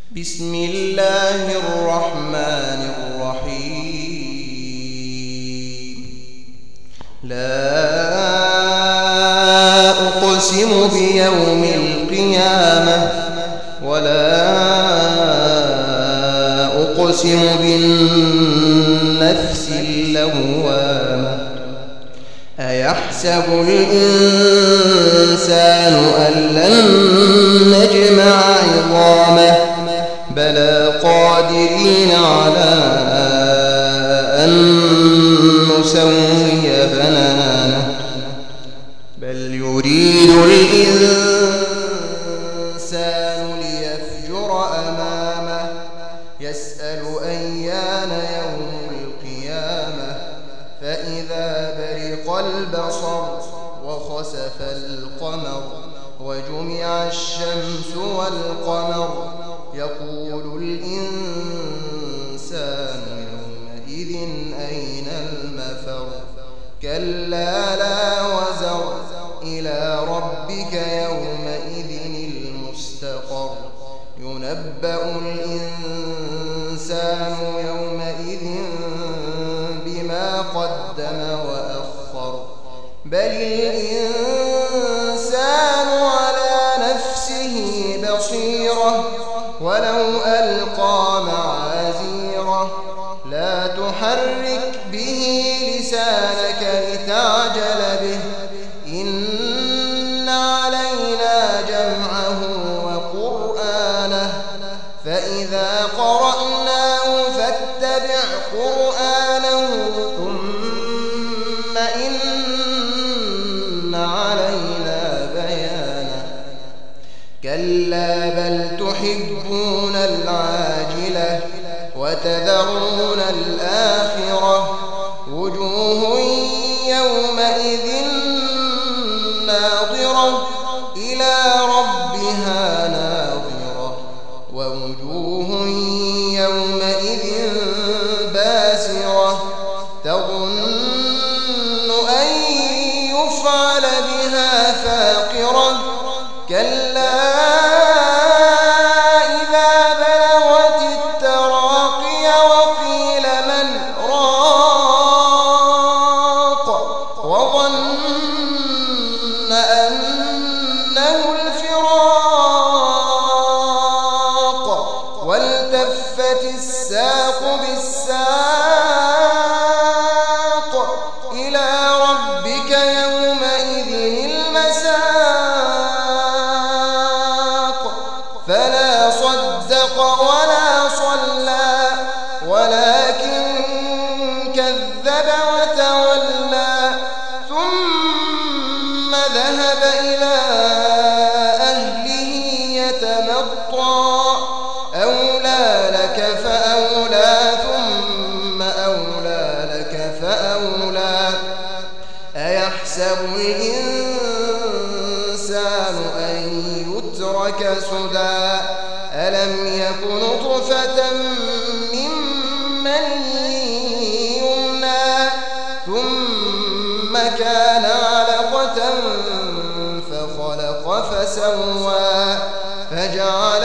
بسم الله الرحمن الرحيم. لا أقسم بيوم القيامة ولا أقسم بالنفس اللوامة. أيحسب الإنسان أن لن نجمع عظامه بلى قادرين على أن نسوي بنانه بل يريد الإنسان ليفجر أمامه يسأل أيان يوم القيامة فإذا برق البصر وخسف القمر وجمع الشمس والقمر يقول الإنسان يومئذ أين المفر كلا لا وزر إلى ربك يومئذ المستقر ينبأ الإنسان يومئذ بما قدم وأخر بل الإنسان على نفسه بصيرة ولو ألقى معاذيره لا تحرك به لسانك لتعجل به إن علينا جمعه وقرآنه فإذا قرأناه فاتبع قرآنه ثم إن علينا بيانه كلا بل تحبون العاجلة وتذرون الآخرة وجوه يومئذ ناظرة إلى ربها ناظرة ووجوه يومئذ باسرة تظن أن يفعل بها فاقرة كلا إذا بلغت التراقي وقيل من راق وظن أنه الفراق والتفت الساق بالساق إلى ربك يومئذ المساق فلا صدق ولا صلى ولكن كذب وتولى ثم ذهب إلى أهله يتمطى أولى لك فأولى ثم أولى لك فأولى أيحسب الإنسان أن يترك سدى ألم يك نطفة من مني يمنى ثم كان علقة فخلق فسوى فجعل